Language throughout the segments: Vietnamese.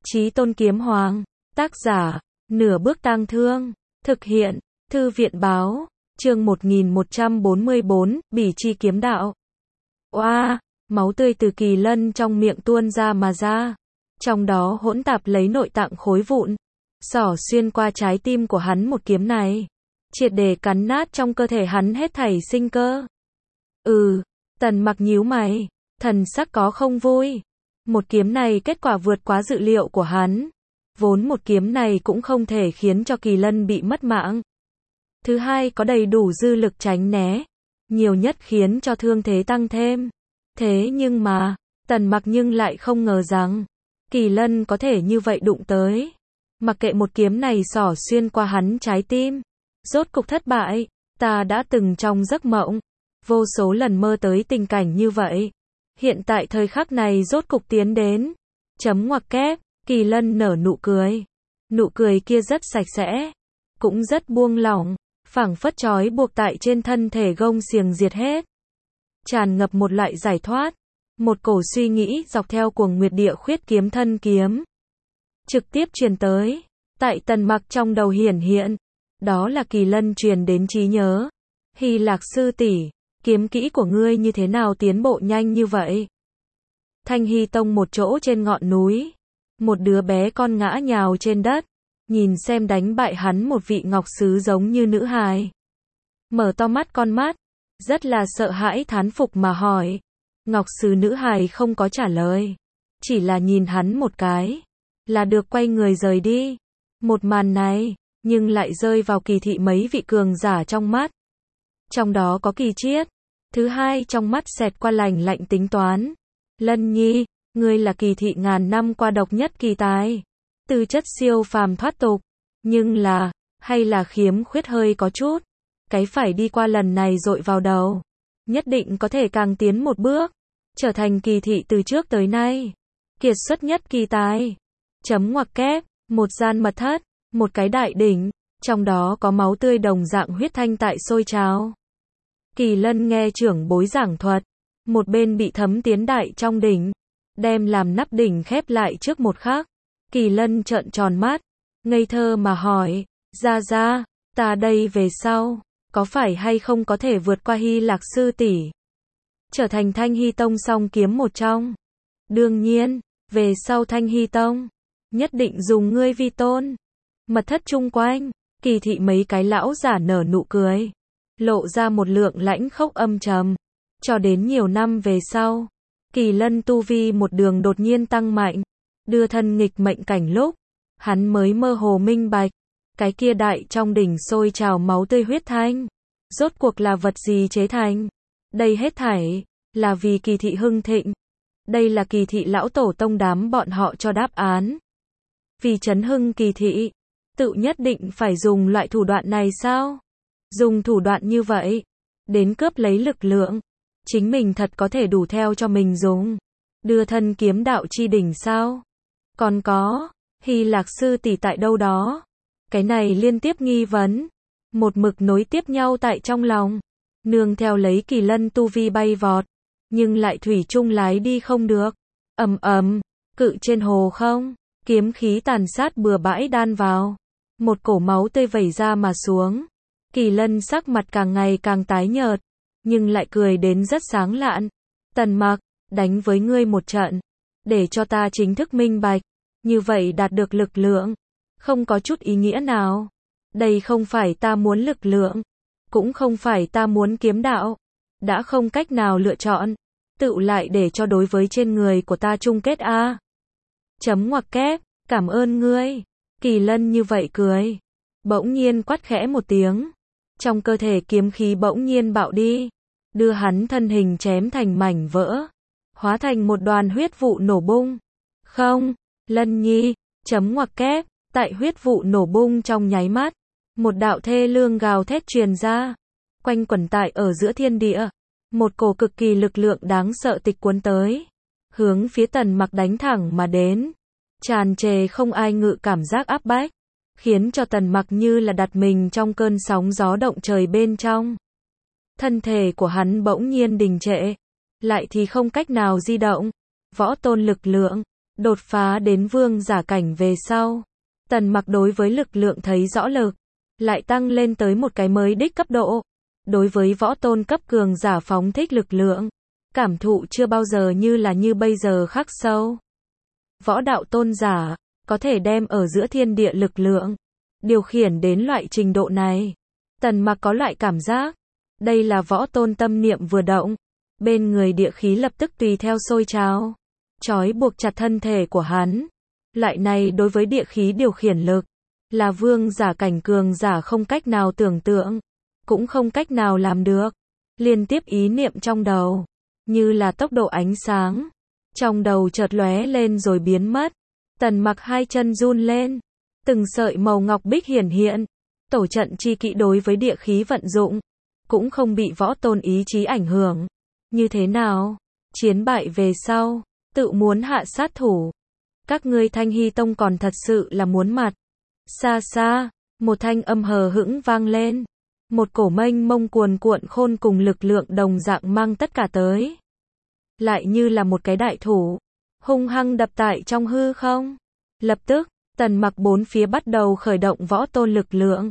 Chí Tôn Kiếm Hoàng, tác giả, Nửa Bước Tang Thương, thực hiện, Thư viện báo, chương 1144, Bỉ Chi Kiếm Đạo. Oa, máu tươi từ Kỳ Lân trong miệng tuôn ra mà ra, trong đó hỗn tạp lấy nội tạng khối vụn, xỏ xuyên qua trái tim của hắn một kiếm này, triệt để cắn nát trong cơ thể hắn hết thảy sinh cơ. Tần Mặc nhíu mày, thần sắc có không vui. Một kiếm này kết quả vượt quá dự liệu của hắn. Vốn một kiếm này cũng không thể khiến cho Kỳ Lân bị mất mạng. Thứ hai có đầy đủ dư lực tránh né. Nhiều nhất khiến cho thương thế tăng thêm. Thế nhưng mà, Tần Mặc nhưng lại không ngờ rằng, Kỳ Lân có thể như vậy đụng tới. Mặc kệ một kiếm này xỏ xuyên qua hắn trái tim. Rốt cục thất bại, ta đã từng trong giấc mộng. Vô số lần mơ tới tình cảnh như vậy. Hiện tại thời khắc này rốt cục tiến đến. Chấm ngoặc kép, Kỳ Lân nở nụ cười. Nụ cười kia rất sạch sẽ, cũng rất buông lỏng, phảng phất trói buộc tại trên thân thể gông xiềng diệt hết. Tràn ngập một loại giải thoát, một cổ suy nghĩ dọc theo cuồng nguyệt địa khuyết kiếm thân kiếm. Trực tiếp truyền tới, tại Tần Mặc trong đầu hiển hiện, đó là Kỳ Lân truyền đến trí nhớ. Hy Lạc sư tỷ, kiếm kỹ của ngươi như thế nào tiến bộ nhanh như vậy? Thanh Hy Tông một chỗ trên ngọn núi, một đứa bé con ngã nhào trên đất, nhìn xem đánh bại hắn một vị ngọc sứ giống như nữ hài. Mở to mắt con mắt, rất là sợ hãi thán phục mà hỏi. Ngọc sứ nữ hài không có trả lời, chỉ là nhìn hắn một cái, là được quay người rời đi. Một màn này, nhưng lại rơi vào Kỳ thị mấy vị cường giả trong mắt. Trong đó có Kỳ Chiết. Thứ hai trong mắt xẹt qua lạnh lạnh tính toán. Lân Nhi, ngươi là Kỳ thị ngàn năm qua độc nhất kỳ tài. Tư chất siêu phàm thoát tục. Nhưng là, hay là khiếm khuyết hơi có chút. Cái phải đi qua lần này dội vào đầu. Nhất định có thể càng tiến một bước. Trở thành Kỳ thị từ trước tới nay. Kiệt xuất nhất kỳ tài. Chấm ngoặc kép, một gian mật thất, một cái đại đỉnh. Trong đó có máu tươi đồng dạng huyết thanh tại sôi trào. Kỳ Lân nghe trưởng bối giảng thuật, một bên bị thấm tiến đại trong đỉnh, đem làm nắp đỉnh khép lại trước một khắc. Kỳ Lân trợn tròn mắt, ngây thơ mà hỏi, ra, ta đây về sau, có phải hay không có thể vượt qua Hy Lạc sư tỷ, trở thành Thanh Hy Tông song kiếm một trong? Đương nhiên, về sau Thanh Hy Tông, nhất định dùng ngươi vi tôn. Mật thất chung quanh, Kỳ thị mấy cái lão giả nở nụ cười, lộ ra một lượng lãnh khốc âm trầm. Cho đến nhiều năm về sau, Kỳ Lân tu vi một đường đột nhiên tăng mạnh, đưa thân nghịch mệnh cảnh lúc, hắn mới mơ hồ minh bạch, cái kia đại trong đỉnh sôi trào máu tươi huyết thanh, rốt cuộc là vật gì chế thành? Đây hết thảy, là vì Kỳ thị hưng thịnh. Đây là Kỳ thị lão tổ tông đám bọn họ cho đáp án. Vì chấn hưng Kỳ thị, tự nhất định phải dùng loại thủ đoạn này sao? Dùng thủ đoạn như vậy, đến cướp lấy lực lượng, chính mình thật có thể đủ theo cho mình dùng. Đưa thân kiếm đạo chi đỉnh sao? Còn có, Hy Lạc sư tỷ tại đâu đó? Cái này liên tiếp nghi vấn, một mực nối tiếp nhau tại trong lòng. Nương theo lấy Kỳ Lân tu vi bay vọt, nhưng lại thủy chung lái đi không được. Cự trên hồ không, kiếm khí tàn sát bừa bãi đan vào. Một cổ máu tươi vẩy ra mà xuống. Kỳ Lân sắc mặt càng ngày càng tái nhợt, nhưng lại cười đến rất sáng lạn. Tần Mặc, đánh với ngươi một trận, để cho ta chính thức minh bạch, như vậy đạt được lực lượng, không có chút ý nghĩa nào. Đây không phải ta muốn lực lượng, cũng không phải ta muốn kiếm đạo, đã không cách nào lựa chọn, tự lại để cho đối với trên người của ta chung kết a. Chấm ngoặc kép, cảm ơn ngươi. Kỳ Lân như vậy cười, bỗng nhiên quát khẽ một tiếng. Trong cơ thể kiếm khí bỗng nhiên bạo đi, đưa hắn thân hình chém thành mảnh vỡ, hóa thành một đoàn huyết vụ nổ bung. Không, Lân Nhi, chấm ngoặc kép, tại huyết vụ nổ bung trong nháy mắt, một đạo thê lương gào thét truyền ra, quanh quẩn tại ở giữa thiên địa, một cổ cực kỳ lực lượng đáng sợ tịch cuốn tới, hướng phía Tần Mặc đánh thẳng mà đến, tràn trề không ai ngự cảm giác áp bách, khiến cho Tần Mặc như là đặt mình trong cơn sóng gió động trời bên trong. Thân thể của hắn bỗng nhiên đình trệ, lại thì không cách nào di động. Võ tôn lực lượng, Đột phá đến vương giả cảnh về sau, Tần Mặc đối với lực lượng thấy rõ lực, lại tăng lên tới một cái mới đích cấp độ. Đối với võ tôn cấp cường giả phóng thích lực lượng, cảm thụ chưa bao giờ như bây giờ khắc sâu. Võ đạo tôn giả, có thể đem ở giữa thiên địa lực lượng, điều khiển đến loại trình độ này. Tần Mặc có loại cảm giác, đây là võ tôn tâm niệm vừa động, bên người địa khí lập tức tùy theo sôi trào, trói buộc chặt thân thể của hắn. Loại này đối với địa khí điều khiển lực, là vương giả cảnh cường giả không cách nào tưởng tượng, cũng không cách nào làm được. Liên tiếp ý niệm trong đầu, như là tốc độ ánh sáng, trong đầu chợt lóe lên rồi biến mất. Tần Mặc hai chân run lên, từng sợi màu ngọc bích hiển hiện. Tổ trận chi kỹ đối với địa khí vận dụng, cũng không bị võ tôn ý chí ảnh hưởng. Như thế nào? Chiến bại về sau, tự muốn hạ sát thủ. Các ngươi Thanh Hy Tông còn thật sự là muốn mặt. Xa xa, một thanh âm hờ hững vang lên. Một cổ mênh mông cuồn cuộn khôn cùng lực lượng đồng dạng mang tất cả tới. Lại như là một cái đại thủ, hung hăng đập tại trong hư không. Lập tức, Tần Mặc bốn phía bắt đầu khởi động võ tôn lực lượng.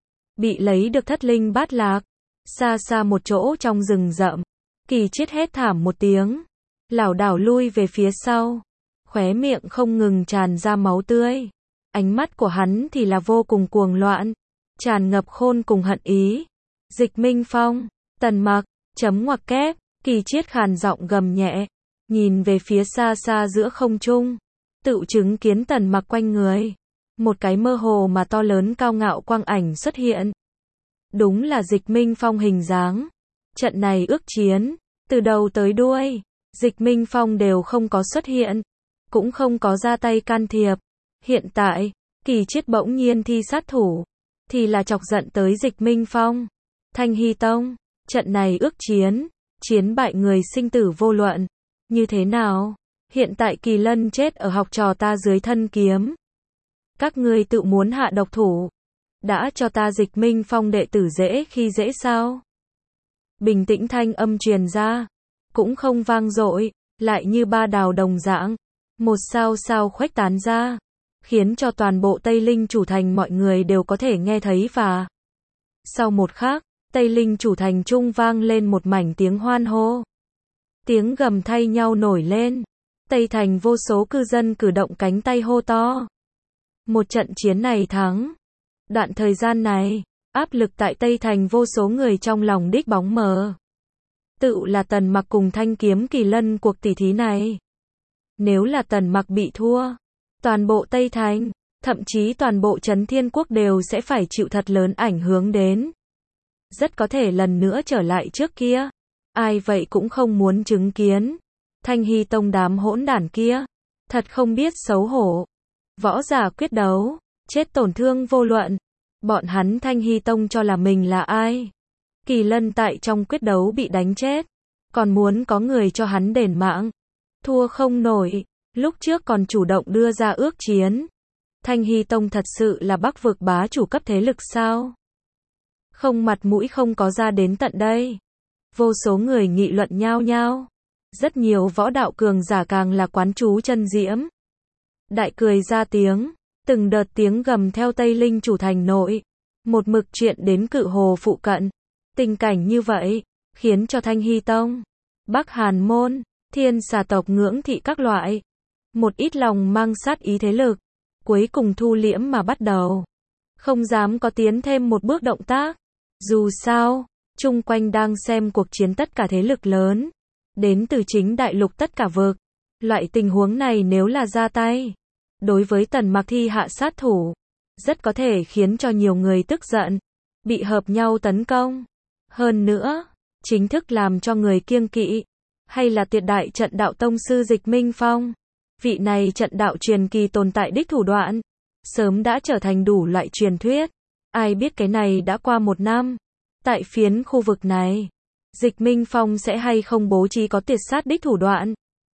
Bị lấy được thất linh bát lạc. Xa xa một chỗ trong rừng rậm, Kỳ Chiết hét thảm một tiếng, lảo đảo lui về phía sau, khóe miệng không ngừng tràn ra máu tươi. Ánh mắt của hắn thì là vô cùng cuồng loạn, tràn ngập khôn cùng hận ý. Dịch Minh Phong, Tần Mặc, chấm ngoặc kép, Kỳ Chiết khàn giọng gầm nhẹ, nhìn về phía xa xa giữa không trung, tự chứng kiến Tần Mặc quanh người, một cái mơ hồ mà to lớn cao ngạo quang ảnh xuất hiện. Đúng là Dịch Minh Phong hình dáng. Trận này ước chiến, từ đầu tới đuôi, Dịch Minh Phong đều không có xuất hiện, cũng không có ra tay can thiệp. Hiện tại, Kỳ Chiết bỗng nhiên thi sát thủ, thì là chọc giận tới Dịch Minh Phong. Thanh Hy Tông, trận này ước chiến, chiến bại người sinh tử vô luận. Như thế nào? Hiện tại Kỳ Lân chết ở học trò ta dưới thân kiếm. Các ngươi tự muốn hạ độc thủ, đã cho ta Dịch Minh Phong đệ tử dễ khi dễ sao? Bình tĩnh thanh âm truyền ra, cũng không vang dội, lại như ba đào đồng dạng, một sao sao khuếch tán ra, khiến cho toàn bộ Tây Linh chủ thành mọi người đều có thể nghe thấy và sau một khắc, Tây Linh chủ thành trung vang lên một mảnh tiếng hoan hô. Tiếng gầm thay nhau nổi lên, Tây thành vô số cư dân cử động cánh tay hô to. Một trận chiến này thắng. Đoạn thời gian này, áp lực tại Tây thành vô số người trong lòng đích bóng mờ. Tự là Tần Mặc cùng thanh kiếm Kỳ Lân cuộc tỷ thí này. Nếu là Tần Mặc bị thua, toàn bộ Tây thành, thậm chí toàn bộ Trấn Thiên Quốc đều sẽ phải chịu thật lớn ảnh hưởng đến. Rất có thể lần nữa trở lại trước kia. Ai vậy cũng không muốn chứng kiến. Thanh Hy Tông đám hỗn đản kia, thật không biết xấu hổ. Võ giả quyết đấu, chết tổn thương vô luận. Bọn hắn Thanh Hy Tông cho là mình là ai? Kỳ Lân tại trong quyết đấu bị đánh chết, còn muốn có người cho hắn đền mạng. Thua không nổi, lúc trước còn chủ động đưa ra ước chiến. Thanh Hy Tông thật sự là Bắc vực bá chủ cấp thế lực sao? Không mặt mũi không có ra đến tận đây. Vô số người nghị luận nhao nhao. Rất nhiều võ đạo cường giả càng là quán chú chân diễm. Đại cười ra tiếng, từng đợt tiếng gầm theo Tây Linh chủ thành nội, một mực chuyện đến Cự Hồ phụ cận. Tình cảnh như vậy, khiến cho Thanh Hy Tông, Bắc Hàn Môn, Thiên Xà tộc ngưỡng thị các loại, một ít lòng mang sát ý thế lực, cuối cùng thu liễm mà bắt đầu. Không dám có tiến thêm một bước động tác. Dù sao, chung quanh đang xem cuộc chiến tất cả thế lực lớn, đến từ chính đại lục tất cả vực. Loại tình huống này nếu là ra tay, đối với Tần Mặc thi hạ sát thủ, rất có thể khiến cho nhiều người tức giận, bị hợp nhau tấn công. Hơn nữa, chính thức làm cho người kiêng kỵ, hay là tuyệt đại trận đạo tông sư Dịch Minh Phong. Vị này trận đạo truyền kỳ tồn tại đích thủ đoạn, sớm đã trở thành đủ loại truyền thuyết. Ai biết cái này đã qua một năm, tại phiến khu vực này, Dịch Minh Phong sẽ hay không bố trí có tuyệt sát đích thủ đoạn.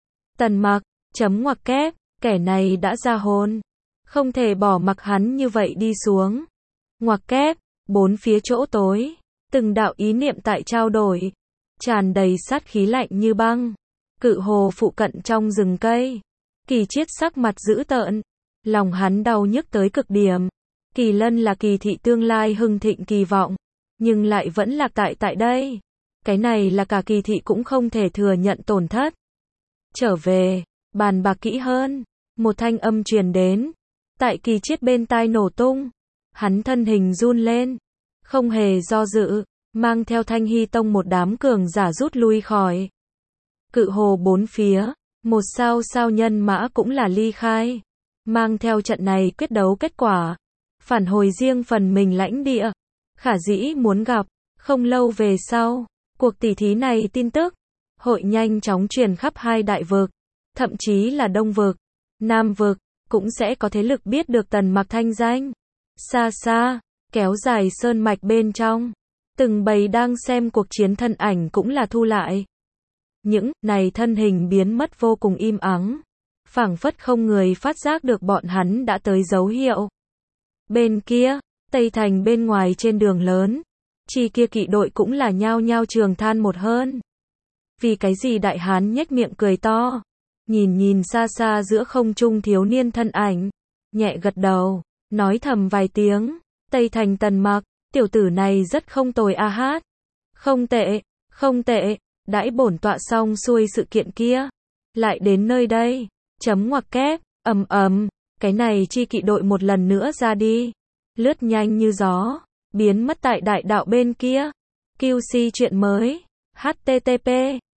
Tần Mặc, chấm ngoặc kép, kẻ này đã ra hồn, không thể bỏ mặc hắn như vậy đi xuống. Ngoặc kép, bốn phía chỗ tối, từng đạo ý niệm tại trao đổi, tràn đầy sát khí lạnh như băng. Cự Hồ phụ cận trong rừng cây, Kỳ Chiết sắc mặt dữ tợn. Lòng hắn đau nhức tới cực điểm. Kỳ Lân là Kỳ thị tương lai hưng thịnh kỳ vọng. Nhưng lại vẫn lạc tại đây. Cái này là cả Kỳ thị cũng không thể thừa nhận tổn thất. Trở về, bàn bạc kỹ hơn. Một thanh âm truyền đến. Tại Kỳ Chiết bên tai nổ tung. Hắn thân hình run lên. Không hề do dự. Mang theo Thanh Hy Tông một đám cường giả rút lui khỏi. Cự hồ bốn phía. Một sao nhân mã cũng là ly khai. Mang theo trận này quyết đấu kết quả. Phản hồi riêng phần mình lãnh địa. Khả dĩ muốn gặp. Không lâu về sau. Cuộc tỷ thí này tin tức. Hội nhanh chóng truyền khắp hai đại vực. Thậm chí là Đông vực. Nam vực. Cũng sẽ có thế lực biết được Tần Mặc thanh danh. Xa xa. Kéo dài sơn mạch bên trong. Từng bầy đang xem cuộc chiến thân ảnh cũng là thu lại. Những này thân hình biến mất vô cùng im ắng. Phảng phất không người phát giác được bọn hắn đã tới dấu hiệu. Bên kia, Tây Thành bên ngoài trên đường lớn. Chi kia kỵ đội cũng là nhao nhao trường than một hơn. Vì cái gì đại hán nhếch miệng cười to. Nhìn xa xa giữa không trung thiếu niên thân ảnh. Nhẹ gật đầu, nói thầm vài tiếng. Tây Thành Tần Mặc, tiểu tử này rất không tồi a hát. Không tệ, đãi bổn tọa xong xuôi sự kiện kia. Lại đến nơi đây, chấm ngoặc kép, cái này chi kỵ đội một lần nữa ra đi. Lướt nhanh như gió, biến mất tại đại đạo bên kia. QC chuyện mới, http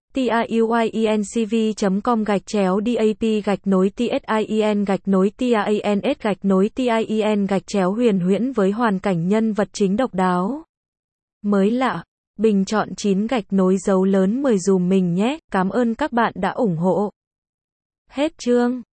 tiuyenCV.com/dap-tin-TIEN-TIANS-TIEN huyền huyễn với hoàn cảnh nhân vật chính độc đáo. Mới lạ, bình chọn 9 dấu lớn 10 dùm mình nhé, cảm ơn các bạn đã ủng hộ. Hết chương.